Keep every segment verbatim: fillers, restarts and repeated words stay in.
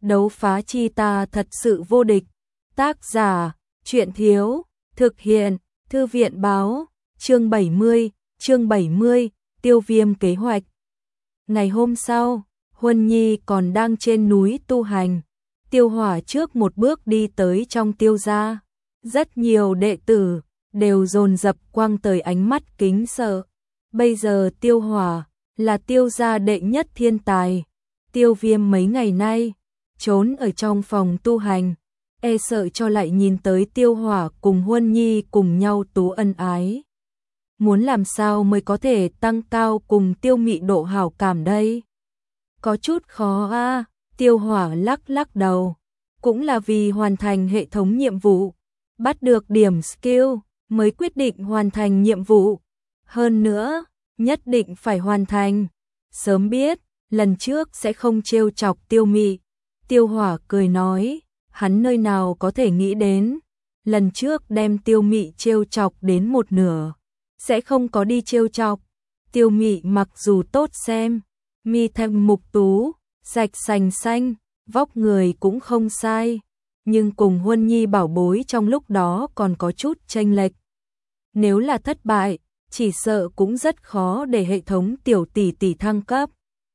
đấu phá chi ta thật sự vô địch. Tác giả, truyện thiếu, thực hiện, thư viện báo, chương bảy mươi, chương bảy mươi, Tiêu Viêm kế hoạch. Ngày hôm sau, Huân Nhi còn đang trên núi tu hành, Tiêu Hỏa trước một bước đi tới trong Tiêu gia. Rất nhiều đệ tử đều dồn dập quăng tới ánh mắt kính sợ. Bây giờ Tiêu Hỏa là Tiêu gia đệ nhất thiên tài. Tiêu Viêm mấy ngày nay trốn ở trong phòng tu hành, e sợ cho lại nhìn tới Tiêu Hỏa cùng Huân Nhi cùng nhau tú ân ái. Muốn làm sao mới có thể tăng cao cùng Tiêu Mị độ hảo cảm đây? Có chút khó a. À, Tiêu Hỏa lắc lắc đầu. Cũng là vì hoàn thành hệ thống nhiệm vụ, bắt được điểm skill mới quyết định hoàn thành nhiệm vụ. Hơn nữa, nhất định phải hoàn thành. Sớm biết, lần trước sẽ không trêu chọc Tiêu Mị. Tiêu Hỏa cười nói, hắn nơi nào có thể nghĩ đến, lần trước đem Tiêu Mị trêu chọc đến một nửa, sẽ không có đi trêu chọc. Tiêu Mị mặc dù tốt xem, mi thanh mục tú, sạch sành xanh, vóc người cũng không sai, nhưng cùng Huân Nhi bảo bối trong lúc đó còn có chút chênh lệch. Nếu là thất bại, chỉ sợ cũng rất khó để hệ thống tiểu tỷ tỷ thăng cấp.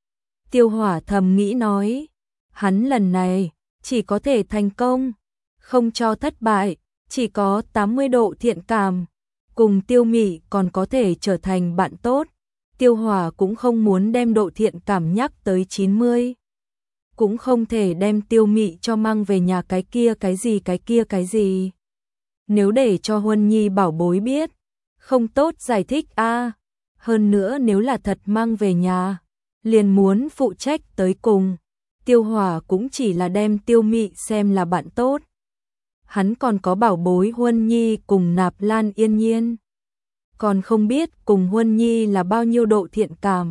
Tiêu Hỏa thầm nghĩ nói, hắn lần này chỉ có thể thành công, không cho thất bại, chỉ có tám mươi độ thiện cảm, cùng Tiêu Mị còn có thể trở thành bạn tốt. Tiêu Hỏa cũng không muốn đem độ thiện cảm nhắc tới chín mươi. Cũng không thể đem Tiêu Mị cho mang về nhà cái kia cái gì cái kia cái gì. Nếu để cho Huân Nhi bảo bối biết, không tốt giải thích a. À. Hơn nữa nếu là thật mang về nhà, liền muốn phụ trách tới cùng. Tiêu Hỏa cũng chỉ là đem Tiêu Mị xem là bạn tốt. Hắn còn có bảo bối Huân Nhi cùng Nạp Lan Yên Nhiên. Còn không biết cùng Huân Nhi là bao nhiêu độ thiện cảm.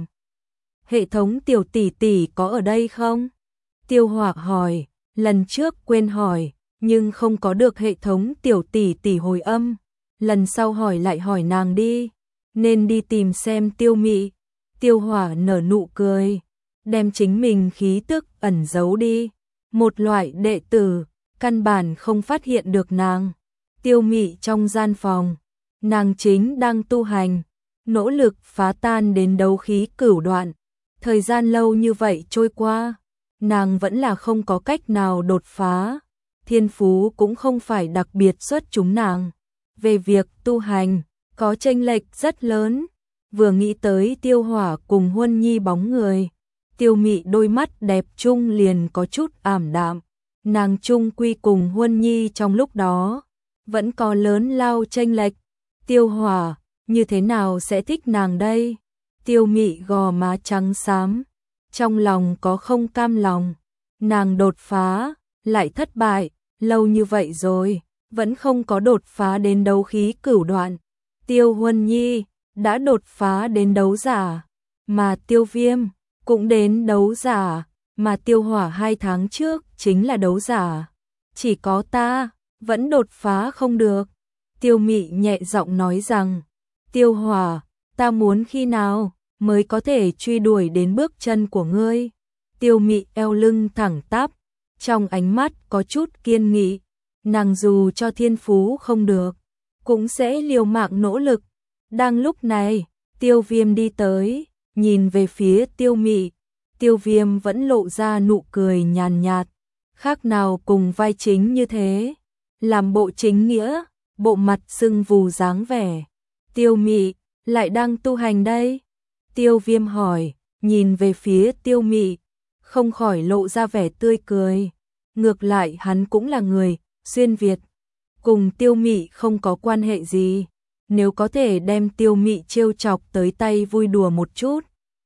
Hệ thống tiểu tỷ tỷ có ở đây không? Tiêu Hỏa hỏi, lần trước quên hỏi, nhưng không có được hệ thống tiểu tỷ tỷ hồi âm. Lần sau hỏi lại hỏi nàng đi, nên đi tìm xem Tiêu Mị. Tiêu Hỏa nở nụ cười, đem chính mình khí tức ẩn giấu đi. Một loại đệ tử, căn bản không phát hiện được nàng. Tiêu Mị trong gian phòng, nàng chính đang tu hành, nỗ lực phá tan đến đấu khí cửu đoạn. Thời gian lâu như vậy trôi qua, nàng vẫn là không có cách nào đột phá. Thiên phú cũng không phải đặc biệt xuất chúng nàng. Về việc tu hành, có chênh lệch rất lớn. Vừa nghĩ tới Tiêu Hỏa cùng Huân Nhi bóng người, Tiêu Mị đôi mắt đẹp chung liền có chút ảm đạm. Nàng chung quy cùng Huân Nhi trong lúc đó vẫn có lớn lao chênh lệch. Tiêu Hỏa như thế nào sẽ thích nàng đây? Tiêu Mị gò má trắng xám, trong lòng có không cam lòng. Nàng đột phá lại thất bại, lâu như vậy rồi, vẫn không có đột phá đến đấu khí cửu đoạn. Tiêu Huân Nhi đã đột phá đến đấu giả, mà Tiêu Viêm cũng đến đấu giả, mà Tiêu Hỏa hai tháng trước chính là đấu giả. Chỉ có ta vẫn đột phá không được. Tiêu Mị nhẹ giọng nói rằng, Tiêu Hỏa, ta muốn khi nào mới có thể truy đuổi đến bước chân của ngươi? Tiêu Mị eo lưng thẳng tắp, trong ánh mắt có chút kiên nghị. Nàng dù cho thiên phú không được, cũng sẽ liều mạng nỗ lực. Đang lúc này, Tiêu Viêm đi tới, nhìn về phía Tiêu Mị. Tiêu Viêm vẫn lộ ra nụ cười nhàn nhạt, khác nào cùng vai chính như thế, làm bộ chính nghĩa, bộ mặt sưng vù dáng vẻ. Tiêu Mị lại đang tu hành đây? Tiêu Viêm hỏi, nhìn về phía Tiêu Mị, không khỏi lộ ra vẻ tươi cười. Ngược lại hắn cũng là người xuyên Việt, cùng Tiêu Mị không có quan hệ gì. Nếu có thể đem Tiêu Mị trêu chọc tới tay vui đùa một chút,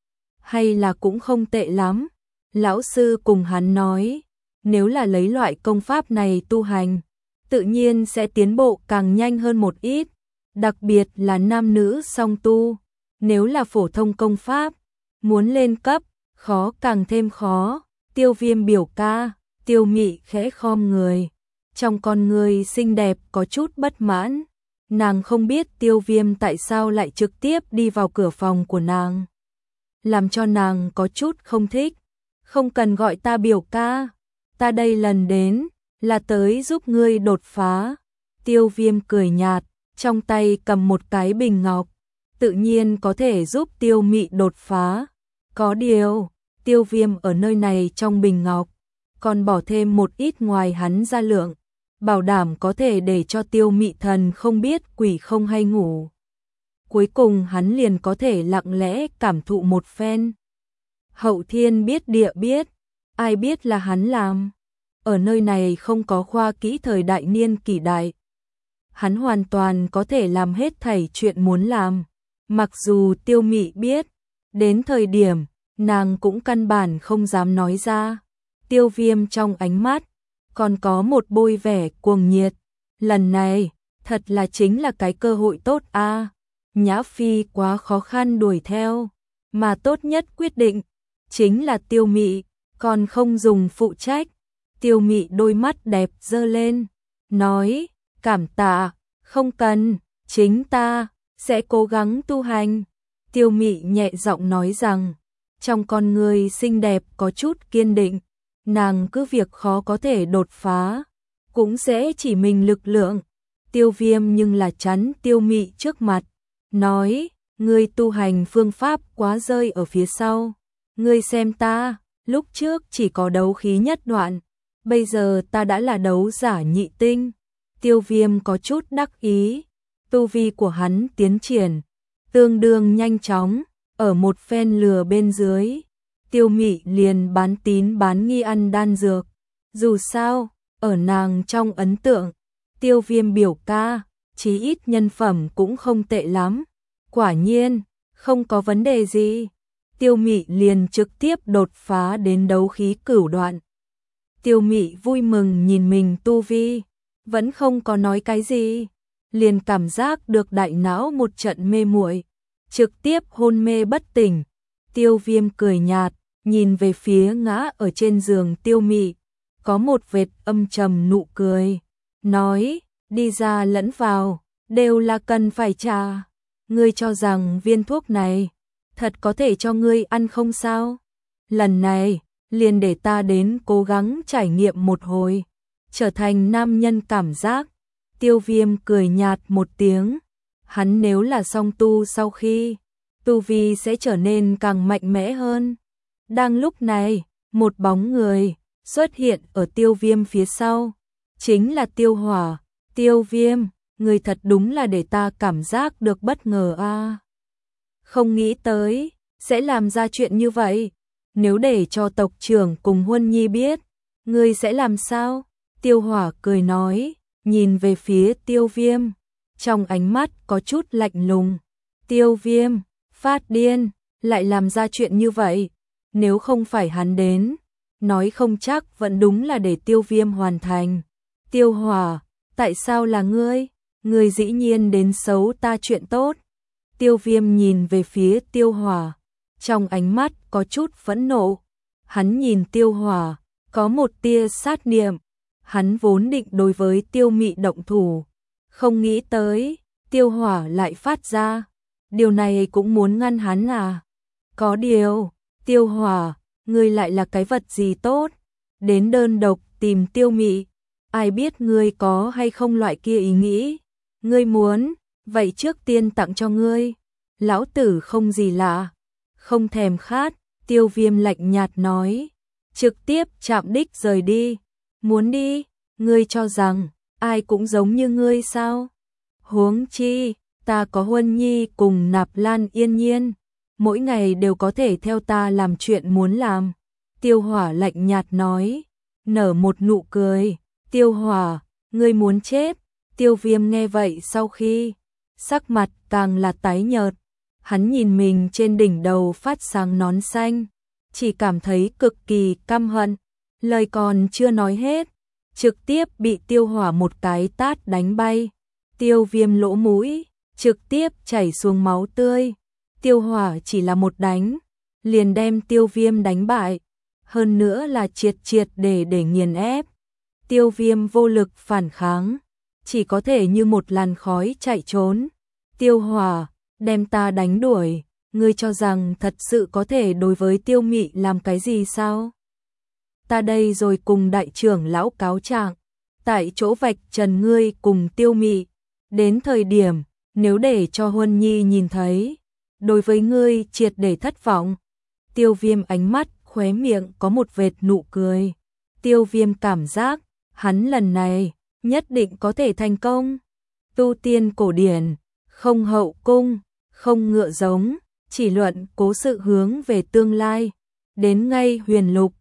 hay là cũng không tệ lắm. Lão sư cùng hắn nói, nếu là lấy loại công pháp này tu hành, tự nhiên sẽ tiến bộ càng nhanh hơn một ít, đặc biệt là nam nữ song tu. Nếu là phổ thông công pháp, muốn lên cấp, khó càng thêm khó. Tiêu Viêm biểu ca. Tiêu Mị khẽ khom người, trong con người xinh đẹp có chút bất mãn. Nàng không biết Tiêu Viêm tại sao lại trực tiếp đi vào cửa phòng của nàng, làm cho nàng có chút không thích. Không cần gọi ta biểu ca, ta đây lần đến, là tới giúp ngươi đột phá. Tiêu Viêm cười nhạt, trong tay cầm một cái bình ngọc, tự nhiên có thể giúp Tiêu Mị đột phá. Có điều, Tiêu Viêm ở nơi này trong bình ngọc, còn bỏ thêm một ít ngoài hắn ra lượng, bảo đảm có thể để cho Tiêu Mị thần không biết quỷ không hay ngủ. Cuối cùng hắn liền có thể lặng lẽ cảm thụ một phen. Hậu thiên biết địa biết, ai biết là hắn làm. Ở nơi này không có khoa kỹ thời đại niên kỷ đại. Hắn hoàn toàn có thể làm hết thảy chuyện muốn làm. Mặc dù Tiêu Mị biết, đến thời điểm, nàng cũng căn bản không dám nói ra. Tiêu Viêm trong ánh mắt, còn có một bôi vẻ cuồng nhiệt. Lần này, thật là chính là cái cơ hội tốt a. À. Nhã Phi quá khó khăn đuổi theo, mà tốt nhất quyết định, chính là Tiêu Mị, còn không dùng phụ trách. Tiêu Mị đôi mắt đẹp dơ lên, nói, cảm tạ, không cần, chính ta sẽ cố gắng tu hành. Tiêu Mị nhẹ giọng nói rằng, trong con người xinh đẹp có chút kiên định, nàng cứ việc khó có thể đột phá, cũng sẽ chỉ mình lực lượng. Tiêu Viêm nhưng là chắn Tiêu Mị trước mặt, nói, ngươi tu hành phương pháp quá rơi ở phía sau. Ngươi xem ta, lúc trước chỉ có đấu khí nhất đoạn, bây giờ ta đã là đấu giả nhị tinh. Tiêu Viêm có chút đắc ý, tu vi của hắn tiến triển tương đương nhanh chóng, ở một phen lừa bên dưới, Tiêu Mị liền bán tín bán nghi ăn đan dược. Dù sao, ở nàng trong ấn tượng, Tiêu Viêm biểu ca, chí ít nhân phẩm cũng không tệ lắm. Quả nhiên, không có vấn đề gì. Tiêu Mị liền trực tiếp đột phá đến đấu khí cửu đoạn. Tiêu Mị vui mừng nhìn mình tu vi, vẫn không có nói cái gì, liền cảm giác được đại não một trận mê muội, trực tiếp hôn mê bất tỉnh. Tiêu Viêm cười nhạt, nhìn về phía ngã ở trên giường Tiêu Mị, có một vệt âm trầm nụ cười, nói, đi ra lẫn vào, đều là cần phải trả. Ngươi cho rằng viên thuốc này thật có thể cho ngươi ăn không sao? Lần này, liền để ta đến cố gắng trải nghiệm một hồi, trở thành nam nhân cảm giác. Tiêu Viêm cười nhạt một tiếng, hắn nếu là song tu sau khi, tu vi sẽ trở nên càng mạnh mẽ hơn. Đang lúc này, một bóng người xuất hiện ở Tiêu Viêm phía sau, chính là Tiêu Hỏa. Tiêu Viêm, người thật đúng là để ta cảm giác được bất ngờ a. À. Không nghĩ tới, sẽ làm ra chuyện như vậy. Nếu để cho tộc trưởng cùng Huân Nhi biết, ngươi sẽ làm sao? Tiêu Hỏa cười nói, nhìn về phía Tiêu Viêm, trong ánh mắt có chút lạnh lùng. Tiêu Viêm, phát điên, lại làm ra chuyện như vậy. Nếu không phải hắn đến, nói không chắc vẫn đúng là để Tiêu Viêm hoàn thành. Tiêu Hỏa, tại sao là ngươi? Ngươi dĩ nhiên đến xấu ta chuyện tốt. Tiêu Viêm nhìn về phía Tiêu Hỏa, trong ánh mắt có chút phẫn nộ. Hắn nhìn Tiêu Hỏa, có một tia sát niệm. Hắn vốn định đối với Tiêu Mị động thủ, không nghĩ tới, Tiêu Hỏa lại phát ra. Điều này cũng muốn ngăn hắn à? Có điều, Tiêu Hỏa, ngươi lại là cái vật gì tốt? Đến đơn độc tìm Tiêu Mị, ai biết ngươi có hay không loại kia ý nghĩ? Ngươi muốn, vậy trước tiên tặng cho ngươi. Lão tử không gì lạ, không thèm khát. Tiêu Viêm lạnh nhạt nói, trực tiếp chạm đích rời đi. Muốn đi, ngươi cho rằng ai cũng giống như ngươi sao? Huống chi, ta có Huân Nhi cùng Nạp Lan Yên Nhiên, mỗi ngày đều có thể theo ta làm chuyện muốn làm. Tiêu Hỏa lạnh nhạt nói, nở một nụ cười. Tiêu Hỏa, ngươi muốn chết? Tiêu Viêm nghe vậy sau khi, sắc mặt càng là tái nhợt. Hắn nhìn mình trên đỉnh đầu phát sáng nón xanh, chỉ cảm thấy cực kỳ căm hận. Lời còn chưa nói hết, trực tiếp bị Tiêu Hỏa một cái tát đánh bay. Tiêu Viêm lỗ mũi, trực tiếp chảy xuống máu tươi. Tiêu Hỏa chỉ là một đánh, liền đem Tiêu Viêm đánh bại. Hơn nữa là triệt triệt để để nghiền ép. Tiêu Viêm vô lực phản kháng, chỉ có thể như một làn khói chạy trốn. Tiêu Hỏa, đem ta đánh đuổi, ngươi cho rằng thật sự có thể đối với Tiêu Mị làm cái gì sao? ta đây rồi cùng đại trưởng lão cáo trạng, tại chỗ vạch trần ngươi cùng Tiêu Mị, đến thời điểm nếu để cho Huân Nhi nhìn thấy, đối với ngươi triệt để thất vọng. Tiêu Viêm ánh mắt khóe miệng có một vệt nụ cười. Tiêu Viêm cảm giác hắn lần này nhất định có thể thành công. Tu tiên cổ điển, không hậu cung, không ngựa giống, chỉ luận cố sự hướng về tương lai. Đến ngay huyền lục,